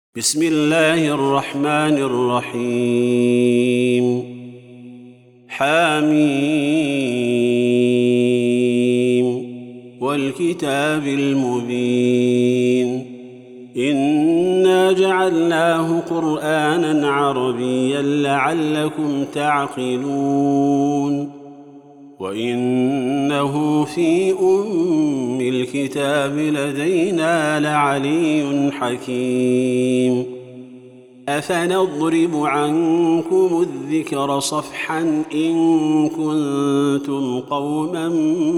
بسم الله الرحمن الرحيم حميم والكتاب المبين إنا جعلناه قرآنا عربيا لعلكم تعقلون وإنه في أم الكتاب لدينا لعلي حكيم أفنضرب عنكم الذكر صفحا إن كنتم قوما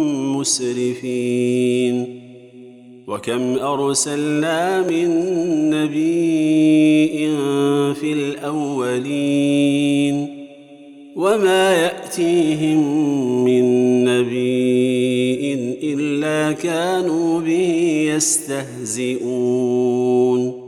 مسرفين وكم أرسلنا من نبي في الأولين وما يأتيهم من نبي إلا كانوا به يستهزئون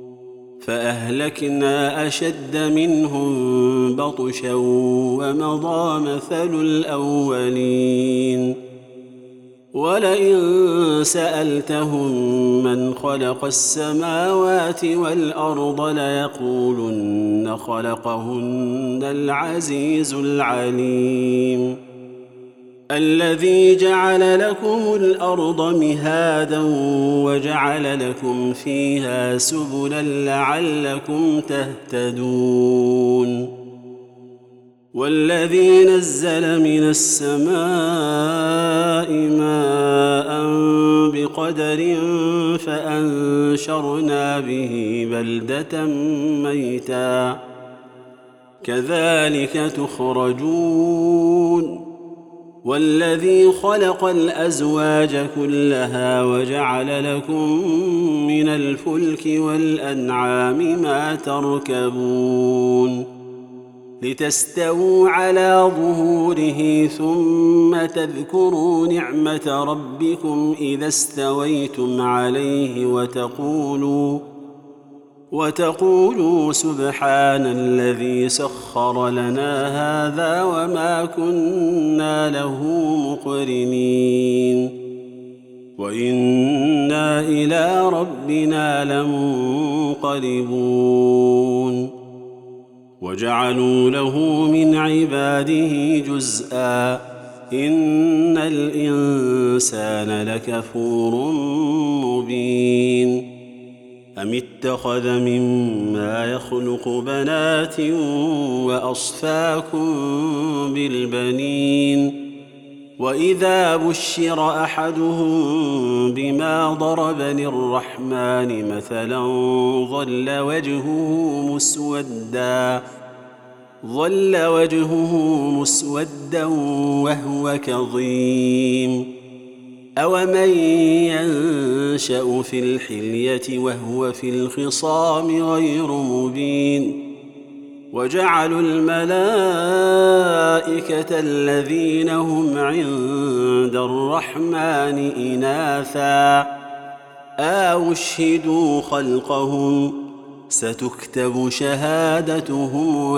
فأهلكنا أشد منهم بطشا ومضى مثل الأولين ولئن سألتهم من خلق السماوات والأرض ليقولن خلقهن العزيز العليم الذي جعل لكم الأرض مهادا وجعل لكم فيها سبلا لعلكم تهتدون والذي نزل من السماء ماء بقدر فأنشرنا به بلدة ميتا كذلك تخرجون والذي خلق الأزواج كلها وجعل لكم من الفلك والأنعام ما تركبون لتستووا على ظهوره ثم تذكروا نعمة ربكم إذا استويتم عليه وتقولوا سبحان الذي سخر لنا هذا وما كنا له مقرنين وإنا إلى ربنا لمنقلبون وجعلوا له من عباده جزءا إن الإنسان لكفور مبين أم اتخذ مما يخلق بنات وأصفاكم بالبنين وإذا بشر أحدهم بما ضرب للرحمن مثلا ظل وجهه مسودا وهو كظيم أومن ينشأ في الحلية وهو في الخصام غير مبين وجعلوا الملائكة الذين هم عند الرحمن إناثا أشهدوا خلقهم ستكتب شهادتهم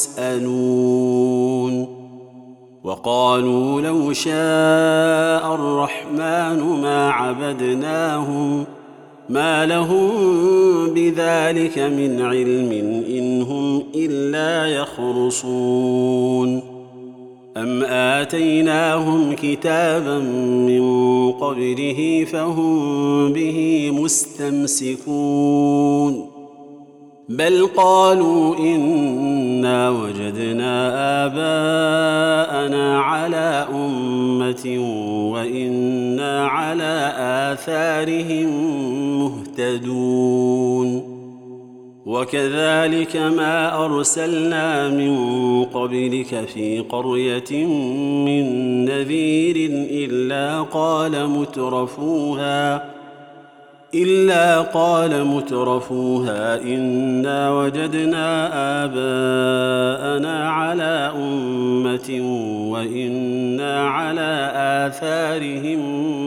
ويسألون وقالوا لو شاء الرحمن ما عبدناهم ما لهم بذلك من علم إن هم إلا يخرصون أم آتيناهم كتابا من قبله فهم به مستمسكون بل قالوا إنا وجدنا آباءنا على أمة وإنا على آثارهم مهتدون وكذلك ما أرسلنا من قبلك في قرية من نذير إلا قال مترفوها إنا وجدنا آباءنا على أمة وإنا على آثارهم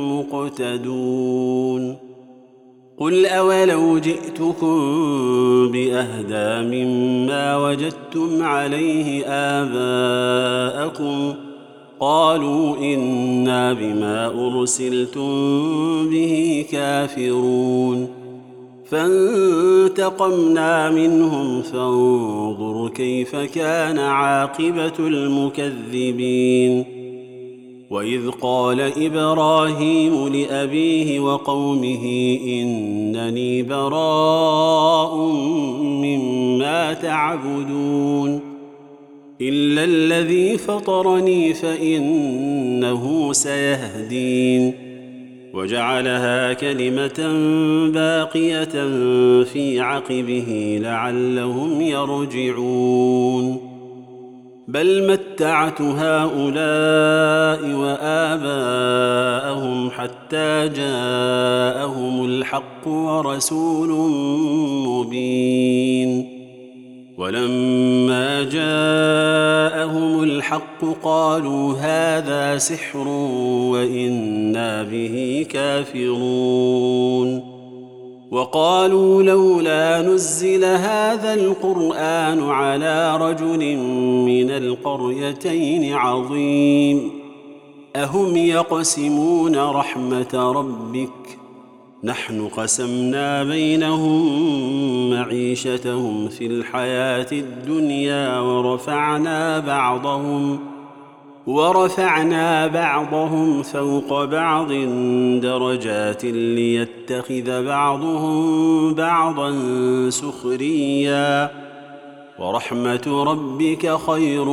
مقتدون قل أولو جئتكم بأهدى مما وجدتم عليه آباءكم قالوا إنا بما أرسلتم به كافرون فانتقمنا منهم فانظر كيف كان عاقبة المكذبين. وإذ قال إبراهيم لأبيه وقومه إنني براء مما تعبدون إلا الذي فطرني فإنه سيهدين. وجعلها كلمة باقية في عقبه لعلهم يرجعون. بل متعت هؤلاء وآباءهم حتى جاءهم الحق ورسول مبين. ولما جاءهم الحق قالوا هذا سحر وإنا به كافرون. وقالوا لولا نزل هذا القرآن على رجل من القريتين عظيم. أهم يقسمون رحمة ربك نحن قسمنا بينهم معيشتهم في الحياة الدنيا ورفعنا بعضهم فوق بعض درجات ليتخذ بعضهم بعضا سخريا ورحمة ربك خير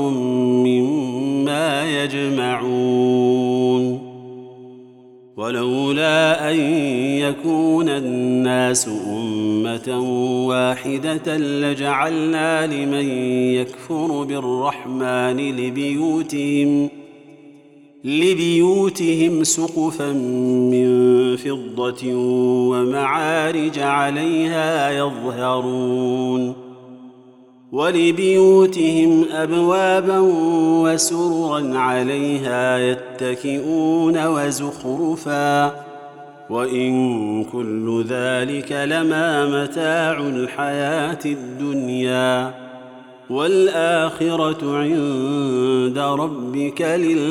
مما يجمعون. ولولا أن يكون الناس أمة واحدة لجعلنا لمن يكفر بالرحمن لبيوتهم سقفا من فضة ومعارج عليها يظهرون ولبيوتهم أبوابا وسررا عليها يتكئون وزخرفا وإن كل ذلك لما متاع الحياة الدنيا والآخرة عند ربك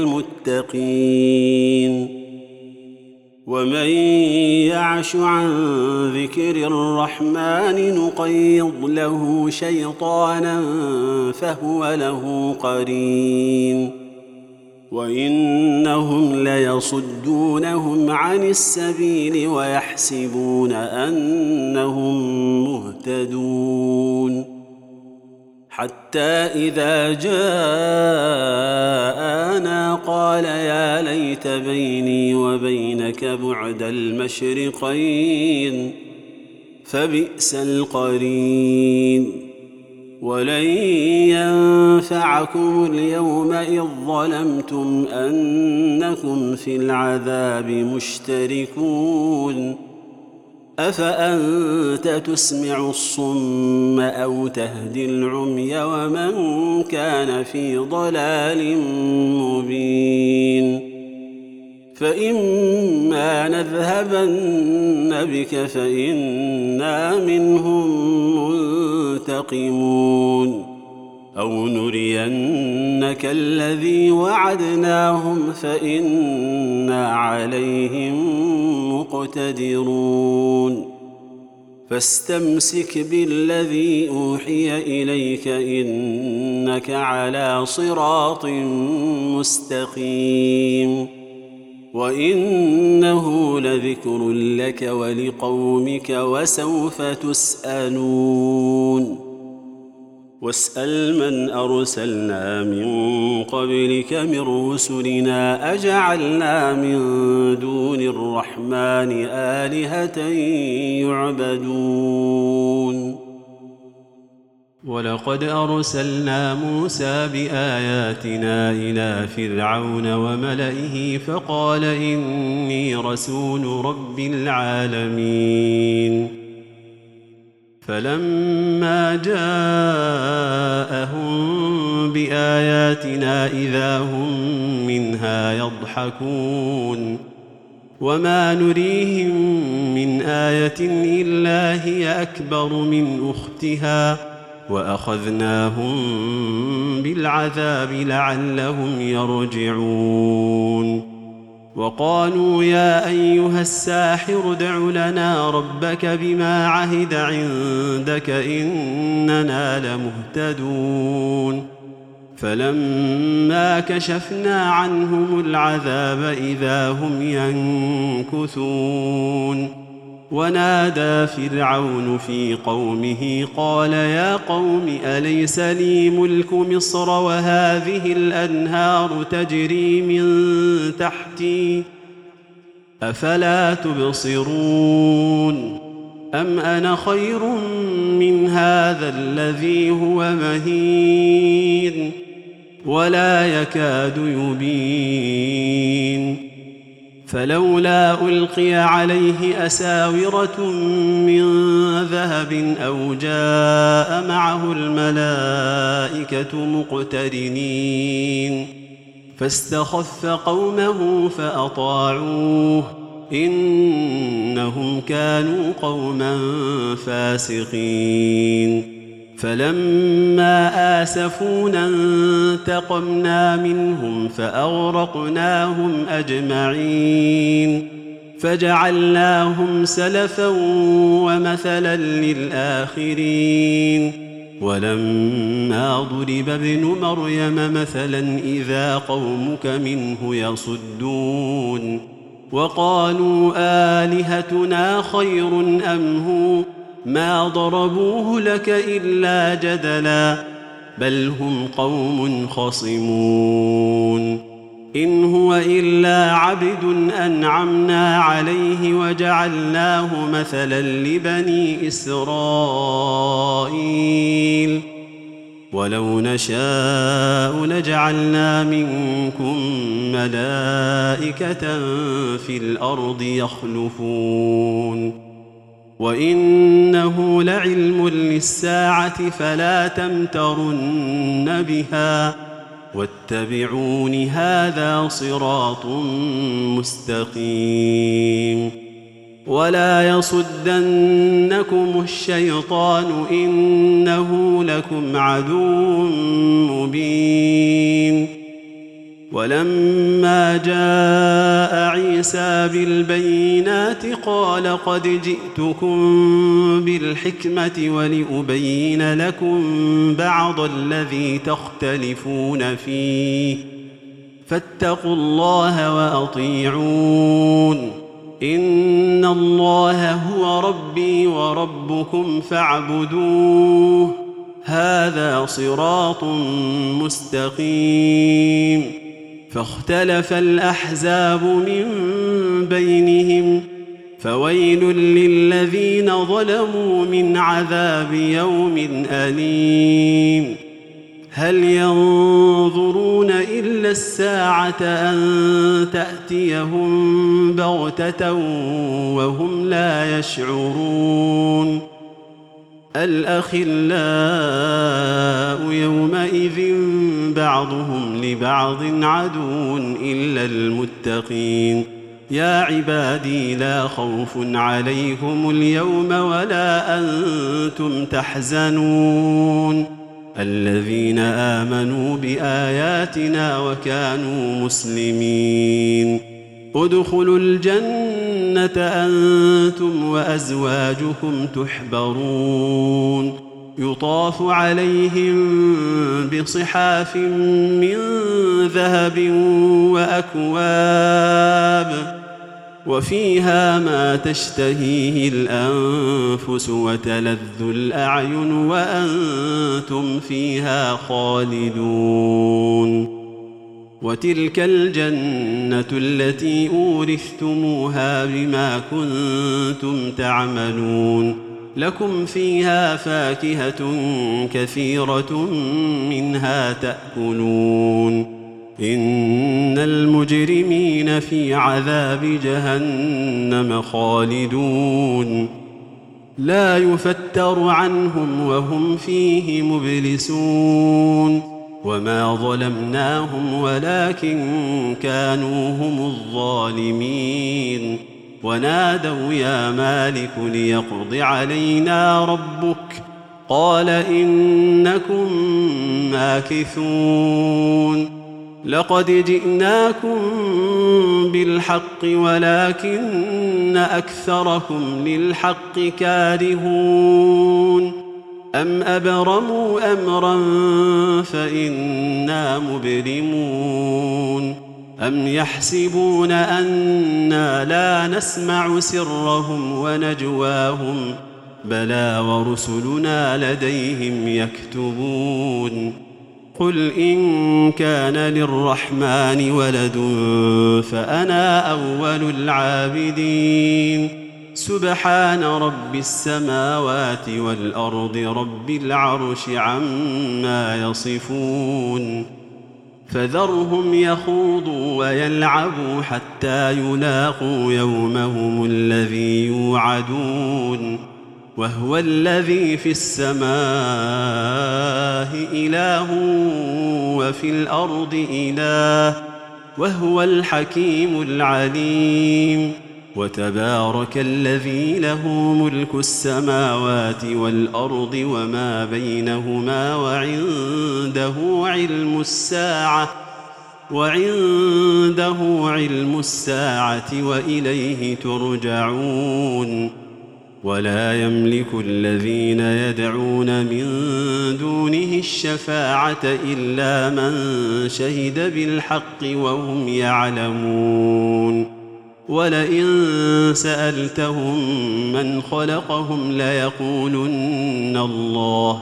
للمتقين. ومن يعش عن ذكر الرحمن نقيض له شيطانا فهو له قرين وإنهم ليصدونهم عن السبيل ويحسبون أنهم مهتدون حتى إذا جاءنا قال يا ليت بيني وبينك بعد المشرقين فبئس القرين. ولن ينفعكم اليوم إذ ظلمتم أنكم في العذاب مشتركون أفأنت تسمع الصم أو تهدي العمي ومن كان في ضلال مبين. فإما نذهبن بك فإنا منهم منتقمون أو نرينك الذي وعدناهم فإنا عليهم مقتدرون. فاستمسك بالذي أوحي إليك إنك على صراط مستقيم وإنه لذكر لك ولقومك وسوف تسألون. واسأل من أرسلنا من قبلك من رسلنا أجعلنا من دون الرحمن آلهة يعبدون. ولقد أرسلنا موسى بآياتنا إلى فرعون وملئه فقال إني رسول رب العالمين. فلما جاءهم بآياتنا إذا هم منها يضحكون وما نريهم من آية إلا هي أكبر من أختها وأخذناهم بالعذاب لعلهم يرجعون. وقالوا يا أيها الساحر ادع لنا ربك بما عهد عندك إننا لمهتدون فلما كشفنا عنهم العذاب إذا هم ينكثون ونادى فرعون في قومه قال يا قوم أليس لي ملك مصر وهذه الأنهار تجري من تحتي أفلا تبصرون أم أنا خير من هذا الذي هو مهين ولا يكاد يبين فلولا ألقي عليه أساورة من ذهب أو جاء معه الملائكة مقترنين فاستخف قومه فأطاعوه إنهم كانوا قوما فاسقين فلما آسفونا انتقمنا منهم فأغرقناهم أجمعين فجعلناهم سلفا ومثلا للآخرين ولما ضرب ابن مريم مثلا إذا قومك منه يصدون وقالوا آلهتنا خير أم هو ما ضربوه لك إلا جدلا بل هم قوم خصمون إن هو إلا عبد أنعمنا عليه وجعلناه مثلا لبني إسرائيل ولو نشاء لجعلنا منكم ملائكة في الأرض يخلفون وإنه لعلم للساعة فلا تمترن بها واتبعون هذا صراط مستقيم ولا يصدنكم الشيطان إنه لكم عدو مبين ولما جاء عيسى بالبينات قال قد جئتكم بالحكمة ولأبين لكم بعض الذي تختلفون فيه فاتقوا الله وأطيعون إن الله هو ربي وربكم فاعبدوه هذا صراط مستقيم فاختلف الأحزاب من بينهم فويل للذين ظلموا من عذاب يوم أليم هل ينظرون إلا الساعة أن تأتيهم بغتة وهم لا يشعرون الأخلاء يومئذ بعضهم لبعض عدو إلا المتقين يا عبادي لا خوف عليكم اليوم ولا أنتم تحزنون الذين آمنوا بآياتنا وكانوا مسلمين ادخلوا الجنة أنتم وأزواجكم تحبرون يطاف عليهم بصحاف من ذهب وأكواب وفيها ما تشتهيه الأنفس وتلذ الأعين وأنتم فيها خالدون وتلك الجنة التي أورثتموها بما كنتم تعملون لكم فيها فاكهة كثيرة منها تأكلون إن المجرمين في عذاب جهنم خالدون لا يفتر عنهم وهم فيه مبلسون وما ظلمناهم ولكن كانوا هم الظالمين ونادوا يا مالك ليقض علينا ربك قال إنكم ماكثون لقد جئناكم بالحق ولكن أكثركم للحق كارهون أم أبرموا أمرا فإنا مبرمون أم يحسبون أنا لا نسمع سرهم ونجواهم بلى ورسلنا لديهم يكتبون قل إن كان للرحمن ولد فأنا أول العابدين سبحان رب السماوات والأرض رب العرش عما يصفون فذرهم يخوضوا ويلعبوا حتى يلاقوا يومهم الذي يوعدون وهو الذي في السماء إله وفي الأرض إله وهو الحكيم العليم وتبارك الذي له ملك السماوات والأرض وما بينهما وعنده علم الساعة وإليه ترجعون ولا يملك الذين يدعون من دونه الشفاعة إلا من شهد بالحق وهم يعلمون ولئن سألتهم من خلقهم ليقولن الله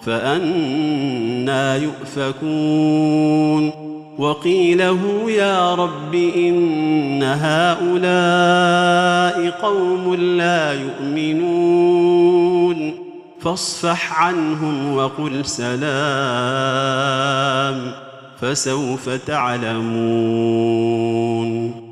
فأنى يؤفكون وقيله يا رب إن هؤلاء قوم لا يؤمنون فاصفح عنهم وقل سلام فسوف تعلمون